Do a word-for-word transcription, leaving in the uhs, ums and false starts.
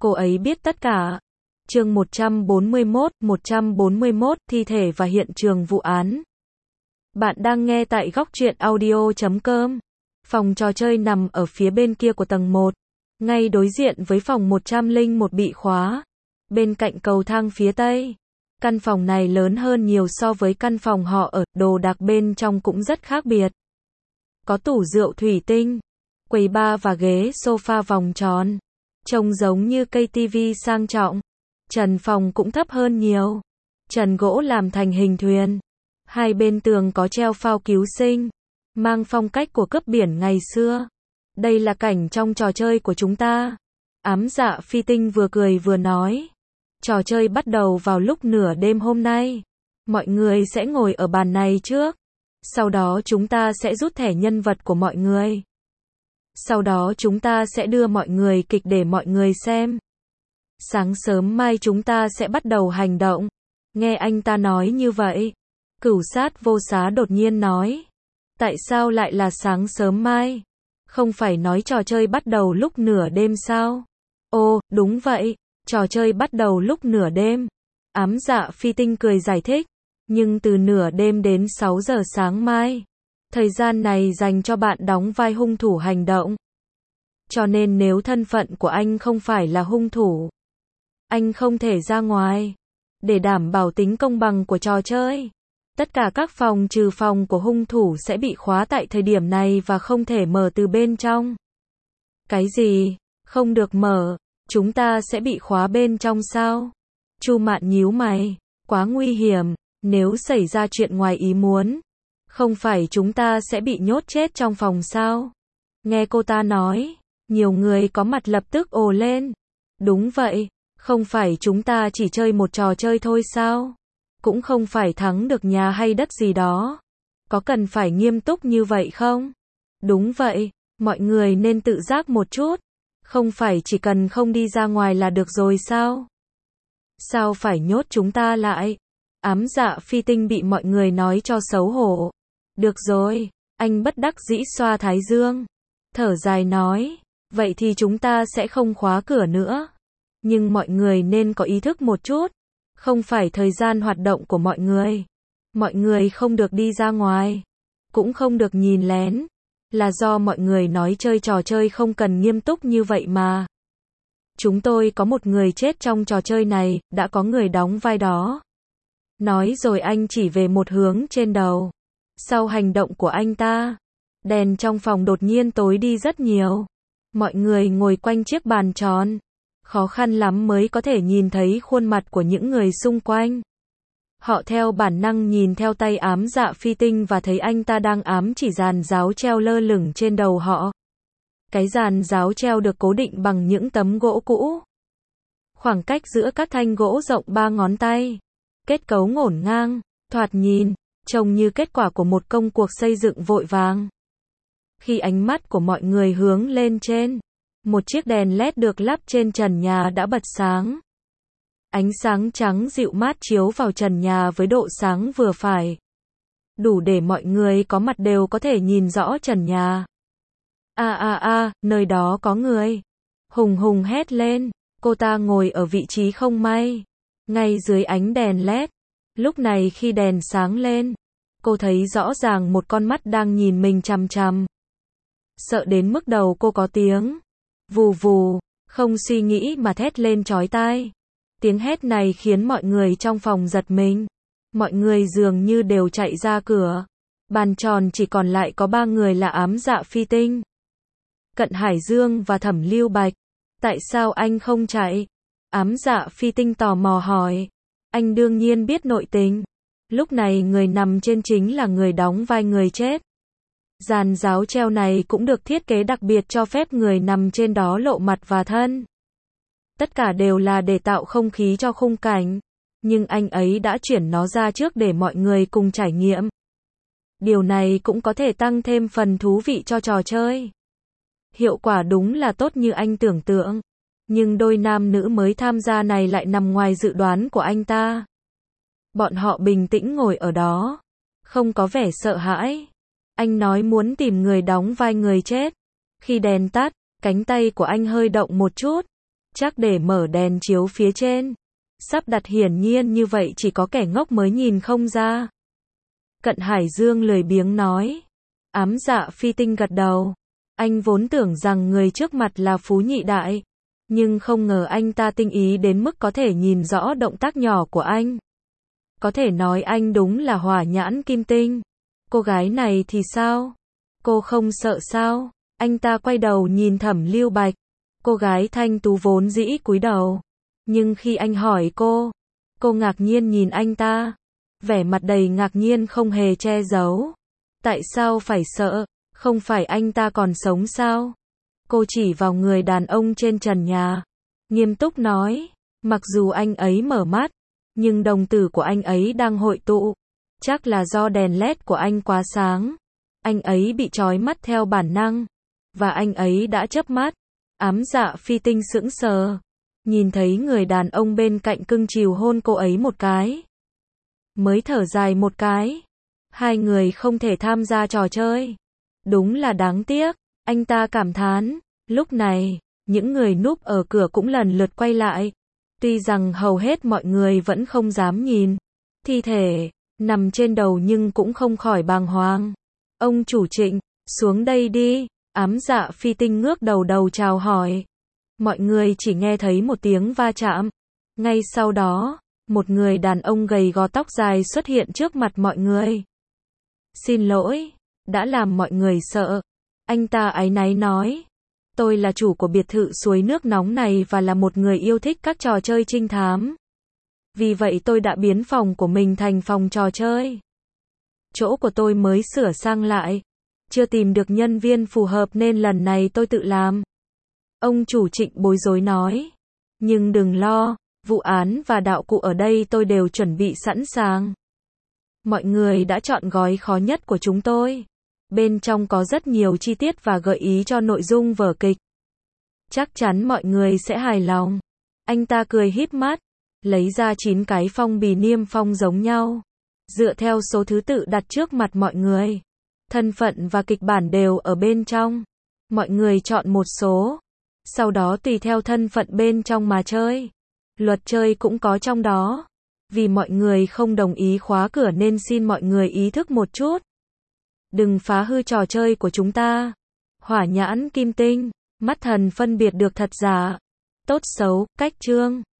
cô ấy biết tất cả. Chương một trăm bốn mươi mốt, một trăm bốn mươi mốt, thi thể và hiện trường vụ án. Bạn đang nghe tại góc truyện audio chấm com. Phòng trò chơi nằm ở phía bên kia của tầng một, ngay đối diện với phòng một trăm lẻ một bị khóa, bên cạnh cầu thang phía tây. Căn phòng này lớn hơn nhiều so với căn phòng họ ở, đồ đạc bên trong cũng rất khác biệt. Có tủ rượu thủy tinh, quầy bar và ghế sofa vòng tròn, trông giống như cây tivi sang trọng. Trần phòng cũng thấp hơn nhiều, trần gỗ làm thành hình thuyền. Hai bên tường có treo phao cứu sinh, mang phong cách của cướp biển ngày xưa. Đây là cảnh trong trò chơi của chúng ta. Ám Dạ Phi Tinh vừa cười vừa nói. Trò chơi bắt đầu vào lúc nửa đêm hôm nay. Mọi người sẽ ngồi ở bàn này trước. Sau đó chúng ta sẽ rút thẻ nhân vật của mọi người. Sau đó chúng ta sẽ đưa mọi người kịch để mọi người xem. Sáng sớm mai chúng ta sẽ bắt đầu hành động. Nghe anh ta nói như vậy, Cửu Sát Vô Xá đột nhiên nói. Tại sao lại là sáng sớm mai? Không phải nói trò chơi bắt đầu lúc nửa đêm sao? Ồ, đúng vậy, trò chơi bắt đầu lúc nửa đêm. Ám Dạ Phi Tinh cười giải thích. Nhưng từ nửa đêm đến sáu giờ sáng mai. Thời gian này dành cho bạn đóng vai hung thủ hành động. Cho nên nếu thân phận của anh không phải là hung thủ, anh không thể ra ngoài. Để đảm bảo tính công bằng của trò chơi, tất cả các phòng trừ phòng của hung thủ sẽ bị khóa tại thời điểm này và không thể mở từ bên trong. Cái gì? Không được mở? Chúng ta sẽ bị khóa bên trong sao? Chu Mạn nhíu mày. Quá nguy hiểm. Nếu xảy ra chuyện ngoài ý muốn, không phải chúng ta sẽ bị nhốt chết trong phòng sao? Nghe cô ta nói, nhiều người có mặt lập tức ồ lên. Đúng vậy, không phải chúng ta chỉ chơi một trò chơi thôi sao? Cũng không phải thắng được nhà hay đất gì đó. Có cần phải nghiêm túc như vậy không? Đúng vậy, mọi người nên tự giác một chút. Không phải chỉ cần không đi ra ngoài là được rồi sao? Sao phải nhốt chúng ta lại? Ám Dạ Phi Tinh bị mọi người nói cho xấu hổ. Được rồi, anh bất đắc dĩ xoa thái dương. Thở dài nói, vậy thì chúng ta sẽ không khóa cửa nữa. Nhưng mọi người nên có ý thức một chút. Không phải thời gian hoạt động của mọi người. Mọi người không được đi ra ngoài. Cũng không được nhìn lén. Là do mọi người nói chơi trò chơi không cần nghiêm túc như vậy mà. Chúng tôi có một người chết trong trò chơi này, đã có người đóng vai đó. Nói rồi anh chỉ về một hướng trên đầu. Sau hành động của anh ta, đèn trong phòng đột nhiên tối đi rất nhiều. Mọi người ngồi quanh chiếc bàn tròn. Khó khăn lắm mới có thể nhìn thấy khuôn mặt của những người xung quanh. Họ theo bản năng nhìn theo tay Ám Dạ Phi Tinh và thấy anh ta đang ám chỉ giàn giáo treo lơ lửng trên đầu họ. Cái giàn giáo treo được cố định bằng những tấm gỗ cũ. Khoảng cách giữa các thanh gỗ rộng ba ngón tay. Kết cấu ngổn ngang, thoạt nhìn, trông như kết quả của một công cuộc xây dựng vội vàng. Khi ánh mắt của mọi người hướng lên trên, một chiếc đèn led được lắp trên trần nhà đã bật sáng. Ánh sáng trắng dịu mát chiếu vào trần nhà với độ sáng vừa phải. Đủ để mọi người có mặt đều có thể nhìn rõ trần nhà. A a a, nơi đó có người. Hùng Hùng hét lên, cô ta ngồi ở vị trí không may, ngay dưới ánh đèn led. Lúc này khi đèn sáng lên, cô thấy rõ ràng một con mắt đang nhìn mình chằm chằm. Sợ đến mức đầu cô có tiếng vù vù, không suy nghĩ mà thét lên chói tai. Tiếng hét này khiến mọi người trong phòng giật mình. Mọi người dường như đều chạy ra cửa. Bàn tròn chỉ còn lại có ba người là Ám Dạ Phi Tinh, Cận Hải Dương và Thẩm Lưu Bạch. Tại sao anh không chạy? Ám Dạ Phi Tinh tò mò hỏi. Anh đương nhiên biết nội tình. Lúc này người nằm trên chính là người đóng vai người chết. Giàn giáo treo này cũng được thiết kế đặc biệt cho phép người nằm trên đó lộ mặt và thân. Tất cả đều là để tạo không khí cho khung cảnh. Nhưng anh ấy đã chuyển nó ra trước để mọi người cùng trải nghiệm. Điều này cũng có thể tăng thêm phần thú vị cho trò chơi. Hiệu quả đúng là tốt như anh tưởng tượng. Nhưng đôi nam nữ mới tham gia này lại nằm ngoài dự đoán của anh ta. Bọn họ bình tĩnh ngồi ở đó, không có vẻ sợ hãi. Anh nói muốn tìm người đóng vai người chết. Khi đèn tắt, cánh tay của anh hơi động một chút. chắc để mở đèn chiếu phía trên. Sắp đặt hiển nhiên như vậy chỉ có kẻ ngốc mới nhìn không ra. Cận Hải Dương lười biếng nói. Ám Dạ Phi Tinh gật đầu. Anh vốn tưởng rằng người trước mặt là Phú Nhị Đại, nhưng không ngờ anh ta tinh ý đến mức có thể nhìn rõ động tác nhỏ của anh. Có thể nói anh đúng là hỏa nhãn kim tinh. Cô gái này thì sao? Cô không sợ sao? Anh ta quay đầu nhìn Thẩm Lưu Bạch. Cô gái thanh tú vốn dĩ cúi đầu. Nhưng khi anh hỏi cô, cô ngạc nhiên nhìn anh ta. Vẻ mặt đầy ngạc nhiên không hề che giấu. Tại sao phải sợ? Không phải anh ta còn sống sao? Cô chỉ vào người đàn ông trên trần nhà. Nghiêm túc nói. Mặc dù anh ấy mở mắt, nhưng đồng tử của anh ấy đang hội tụ. Chắc là do đèn led của anh quá sáng. Anh ấy bị trói mắt theo bản năng. Và anh ấy đã chớp mắt. Ám Dạ Phi Tinh sững sờ. Nhìn thấy người đàn ông bên cạnh cưng chiều hôn cô ấy một cái. Mới thở dài một cái. Hai người không thể tham gia trò chơi. Đúng là đáng tiếc. Anh ta cảm thán. Lúc này, những người núp ở cửa cũng lần lượt quay lại. Tuy rằng hầu hết mọi người vẫn không dám nhìn thi thể nằm trên đầu nhưng cũng không khỏi bàng hoàng. Ông chủ Trịnh, xuống đây đi. Ám Dạ Phi Tinh ngước đầu đầu chào hỏi. Mọi người chỉ nghe thấy một tiếng va chạm. Ngay sau đó, một người đàn ông gầy gò tóc dài xuất hiện trước mặt mọi người. Xin lỗi, đã làm mọi người sợ. Anh ta áy náy nói. Tôi là chủ của biệt thự suối nước nóng này và là một người yêu thích các trò chơi trinh thám. Vì vậy tôi đã biến phòng của mình thành phòng trò chơi. Chỗ của tôi mới sửa sang lại. Chưa tìm được nhân viên phù hợp nên lần này tôi tự làm. Ông chủ Trịnh bối rối nói. Nhưng đừng lo, vụ án và đạo cụ ở đây tôi đều chuẩn bị sẵn sàng. Mọi người đã chọn gói khó nhất của chúng tôi. Bên trong có rất nhiều chi tiết và gợi ý cho nội dung vở kịch. Chắc chắn mọi người sẽ hài lòng. Anh ta cười híp mắt, lấy ra chín cái phong bì niêm phong giống nhau. Dựa theo số thứ tự đặt trước mặt mọi người. Thân phận và kịch bản đều ở bên trong. Mọi người chọn một số. Sau đó tùy theo thân phận bên trong mà chơi. Luật chơi cũng có trong đó. Vì mọi người không đồng ý khóa cửa nên xin mọi người ý thức một chút. Đừng phá hư trò chơi của chúng ta. Hỏa nhãn kim tinh, mắt thần phân biệt được thật giả, tốt xấu, cách chương.